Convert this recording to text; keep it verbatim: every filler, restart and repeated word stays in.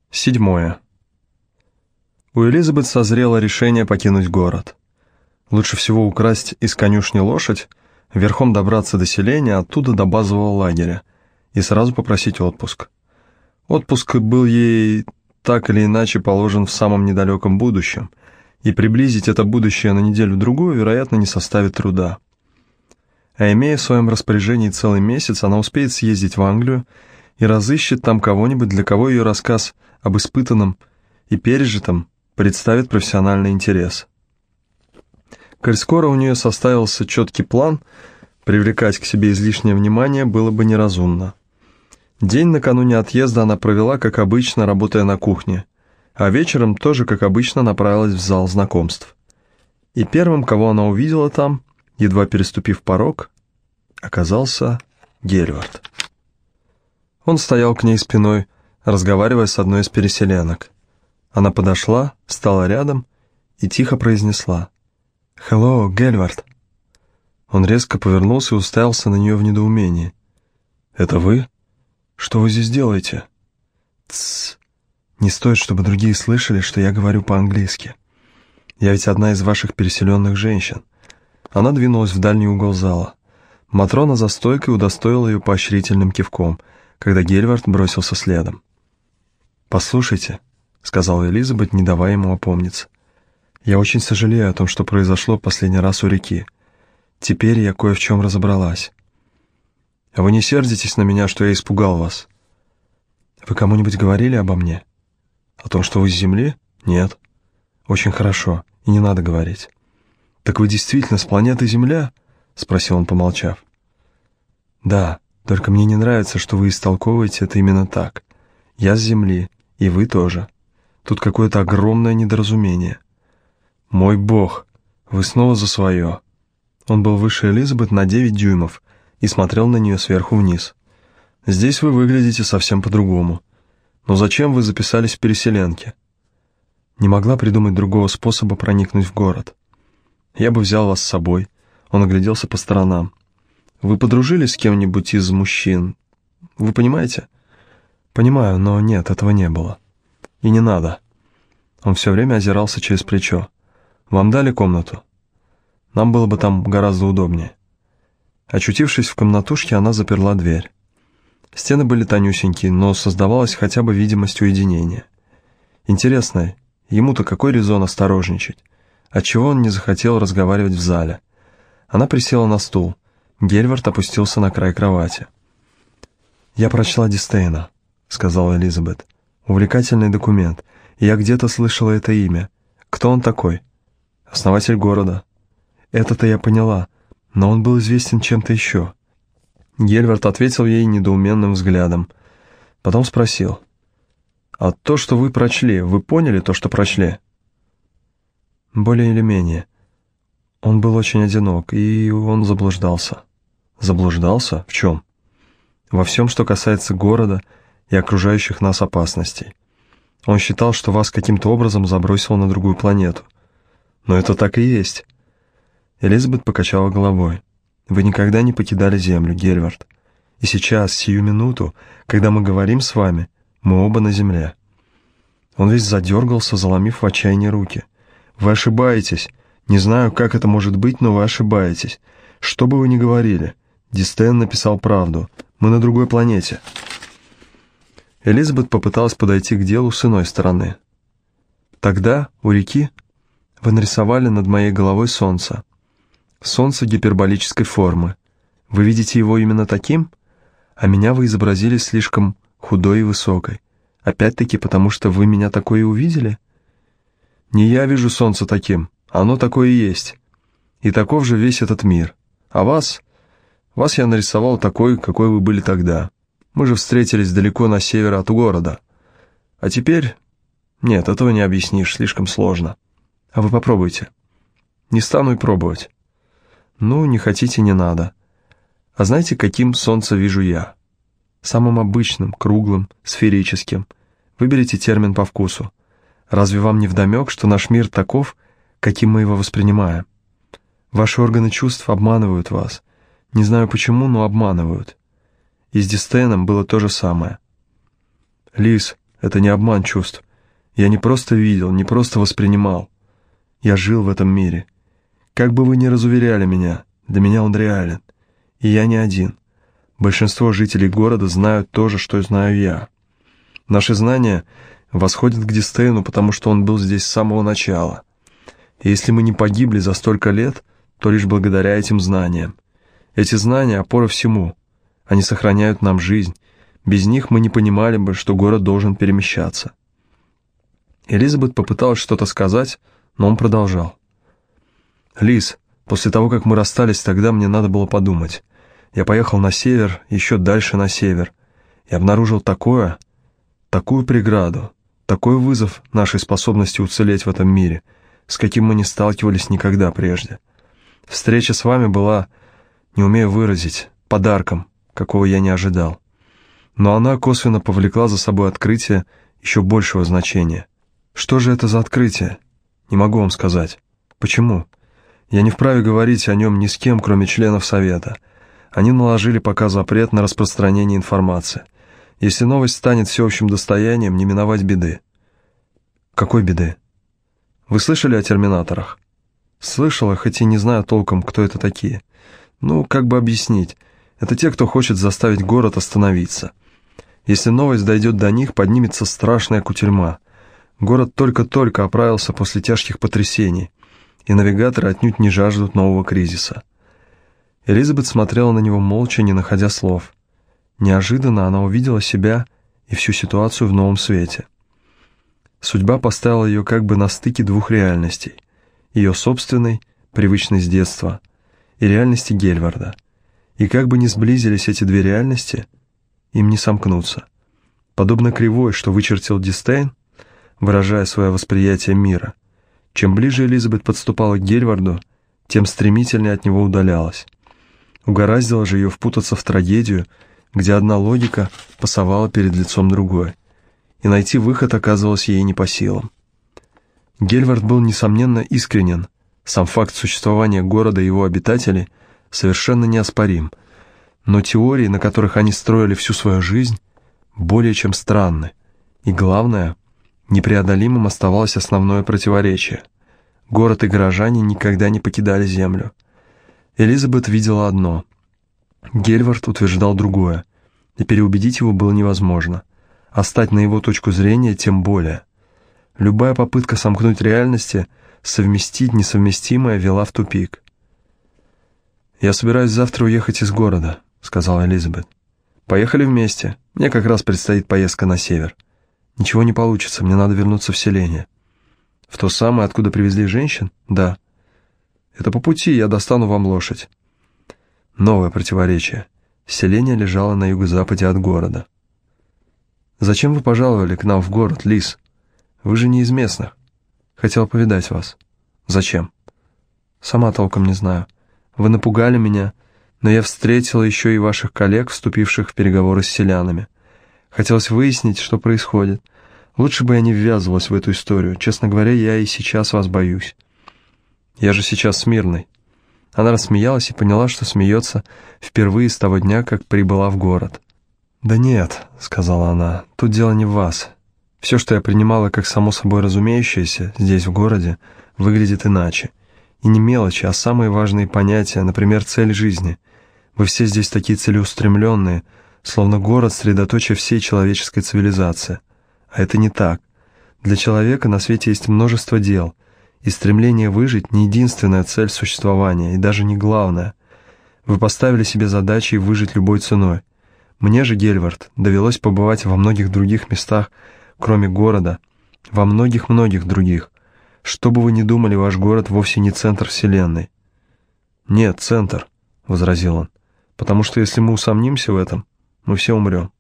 Седьмое. У Элизабет созрело решение покинуть город. Лучше всего украсть из конюшни лошадь, верхом добраться до селения, оттуда до базового лагеря, и сразу попросить отпуск. Отпуск был ей так или иначе положен в самом недалеком будущем, и приблизить это будущее на неделю-другую, вероятно, не составит труда. А имея в своем распоряжении целый месяц, она успеет съездить в Англию и разыщет там кого-нибудь, для кого ее рассказ об испытанном и пережитом представит профессиональный интерес. Коль скоро у нее составился четкий план, привлекать к себе излишнее внимание было бы неразумно. День накануне отъезда она провела, как обычно, работая на кухне, а вечером тоже, как обычно, направилась в зал знакомств. И первым, кого она увидела там, едва переступив порог, оказался Гельвард. Он стоял к ней спиной, разговаривая с одной из переселенок. Она подошла, встала рядом и тихо произнесла: «Hello, Гельвард». Он резко повернулся и уставился на нее в недоумении. «Это вы? Что вы здесь делаете?» «Тссс, не стоит, чтобы другие слышали, что я говорю по-английски. Я ведь одна из ваших переселенных женщин». Она двинулась в дальний угол зала. Матрона за стойкой удостоила ее поощрительным кивком, когда Гельвард бросился следом. «Послушайте», — сказала Элизабет, не давая ему опомниться, — «я очень сожалею о том, что произошло последний раз у реки. Теперь я кое в чем разобралась. А вы не сердитесь на меня, что я испугал вас? Вы кому-нибудь говорили обо мне? О том, что вы с Земли? Нет. Очень хорошо, и не надо говорить». «Так вы действительно с планеты Земля?» — спросил он, помолчав. «Да, только мне не нравится, что вы истолковываете это именно так. Я с Земли, и вы тоже. Тут какое-то огромное недоразумение». «Мой бог, вы снова за свое». Он был выше Элизабет на девять дюймов и смотрел на нее сверху вниз. «Здесь вы выглядите совсем по-другому. Но зачем вы записались в переселенке?» «Не могла придумать другого способа проникнуть в город. Я бы взял вас с собой». Он огляделся по сторонам. «Вы подружились с кем-нибудь из мужчин? Вы понимаете?» «Понимаю, но нет, этого не было. И не надо». Он все время озирался через плечо. «Вам дали комнату? Нам было бы там гораздо удобнее». Очутившись в комнатушке, она заперла дверь. Стены были тонюсенькие, но создавалась хотя бы видимость уединения. Интересно, ему-то какой резон осторожничать? Отчего он не захотел разговаривать в зале? Она присела на стул. Гельвард опустился на край кровати. «Я прочла Дистейна», — сказала Элизабет. «Увлекательный документ. Я где-то слышала это имя. Кто он такой?» «Основатель города». «Это-то я поняла, но он был известен чем-то еще». Гельвард ответил ей недоуменным взглядом. Потом спросил: «А то, что вы прочли, вы поняли то, что прочли?» «Более или менее. Он был очень одинок, и он заблуждался». «Заблуждался? В чем?» «Во всем, что касается города и окружающих нас опасностей. Он считал, что вас каким-то образом забросило на другую планету. Но это так и есть». Элизабет покачала головой. «Вы никогда не покидали Землю, Гельвард. И сейчас, сию минуту, когда мы говорим с вами, мы оба на Земле». Он весь задергался, заломив в отчаянии руки. «Вы ошибаетесь. Не знаю, как это может быть, но вы ошибаетесь. Что бы вы ни говорили, Дистейн написал правду. Мы на другой планете». Элизабет попыталась подойти к делу с иной стороны. «Тогда, у реки, вы нарисовали над моей головой солнце. Солнце гиперболической формы. Вы видите его именно таким? А меня вы изобразили слишком худой и высокой. Опять-таки потому, что вы меня такое и увидели? Не я вижу солнце таким, оно такое и есть. И таков же весь этот мир. А вас? Вас я нарисовал такой, какой вы были тогда. Мы же встретились далеко на север от города. А теперь... Нет, этого не объяснишь, слишком сложно. А вы попробуйте». «Не стану и пробовать». «Ну, не хотите, не надо. А знаете, каким солнце вижу я? Самым обычным, круглым, сферическим. Выберите термин по вкусу. Разве вам не вдомек, что наш мир таков, каким мы его воспринимаем? Ваши органы чувств обманывают вас. Не знаю почему, но обманывают. И с Дистейном было то же самое». «Лиз, Это не обман чувств. Я не просто видел, не просто воспринимал. Я жил в этом мире. Как бы вы ни разуверяли меня, для меня он реален. И я не один. Большинство жителей города знают то же, что знаю я. Наши знания восходят к Дистейну, потому что он был здесь с самого начала. И если мы не погибли за столько лет, то лишь благодаря этим знаниям. Эти знания — опора всему. Они сохраняют нам жизнь. Без них мы не понимали бы, что город должен перемещаться. Элизабет попыталась что-то сказать, но он продолжал. «Лиз, после того, как мы расстались, тогда мне надо было подумать. Я поехал на север, еще дальше на север, и обнаружил такое, такую преграду, такой вызов нашей способности уцелеть в этом мире, с каким мы не сталкивались никогда прежде. Встреча с вами была, не умею выразить, подарком, какого я не ожидал. Но она косвенно повлекла за собой открытие еще большего значения. Что же это за открытие? Не могу вам сказать. Почему? Я не вправе говорить о нем ни с кем, кроме членов Совета. Они наложили пока запрет на распространение информации. Если новость станет всеобщим достоянием, не миновать беды». «Какой беды? Вы слышали о терминаторах?» «Слышала, хоть и не знаю толком, кто это такие. Ну, как бы объяснить. Это те, кто хочет заставить город остановиться. Если новость дойдет до них, поднимется страшная кутерьма. Город только-только оправился после тяжких потрясений, и навигаторы отнюдь не жаждут нового кризиса». Элизабет смотрела на него молча, не находя слов. Неожиданно она увидела себя и всю ситуацию в новом свете. Судьба поставила ее как бы на стыке двух реальностей. Ее собственной, привычной с детства, и реальности Гельварда. И как бы ни сблизились эти две реальности, им не сомкнуться. Подобно кривой, что вычертил Дистейн, выражая свое восприятие мира, чем ближе Элизабет подступала к Гельварду, тем стремительнее от него удалялась. Угораздило же ее впутаться в трагедию, где одна логика пасовала перед лицом другой, и найти выход оказывалось ей не по силам. Гельвард был, несомненно, искренен, сам факт существования города и его обитателей совершенно неоспорим, но теории, на которых они строили всю свою жизнь, более чем странны, и, главное, непреодолимым оставалось основное противоречие. Город и горожане никогда не покидали землю. Элизабет видела одно. Гельвард утверждал другое, и переубедить его было невозможно, а стать на его точку зрения тем более. Любая попытка сомкнуть реальности, совместить несовместимое, вела в тупик. «Я собираюсь завтра уехать из города», — сказала Элизабет. «Поехали вместе. Мне как раз предстоит поездка на север. Ничего не получится, мне надо вернуться в селение». «В то самое, откуда привезли женщин?» «Да». «Это по пути, я достану вам лошадь». Новое противоречие. Селение лежало на юго-западе от города. «Зачем вы пожаловали к нам в город, Лиз? Вы же не из местных. Хотел повидать вас». «Зачем?» «Сама толком не знаю. Вы напугали меня, но я встретила еще и ваших коллег, вступивших в переговоры с селянами. Хотелось выяснить, что происходит. Лучше бы я не ввязывалась в эту историю. Честно говоря, я и сейчас вас боюсь. Я же сейчас с Мирной». Она рассмеялась и поняла, что смеется впервые с того дня, как прибыла в город. «Да нет», — сказала она, — «тут дело не в вас. Все, что я принимала как само собой разумеющееся здесь, в городе, выглядит иначе. И не мелочи, а самые важные понятия, например, цель жизни. Вы все здесь такие целеустремленные, словно город — средоточие всей человеческой цивилизации. А это не так. Для человека на свете есть множество дел, и стремление выжить не единственная цель существования, и даже не главная. Вы поставили себе задачей выжить любой ценой. Мне же, Гельвард, довелось побывать во многих других местах, кроме города, во многих-многих других. Что бы вы ни думали, ваш город вовсе не центр вселенной». «Нет, центр», — возразил он, — «потому что если мы усомнимся в этом, мы все умрем».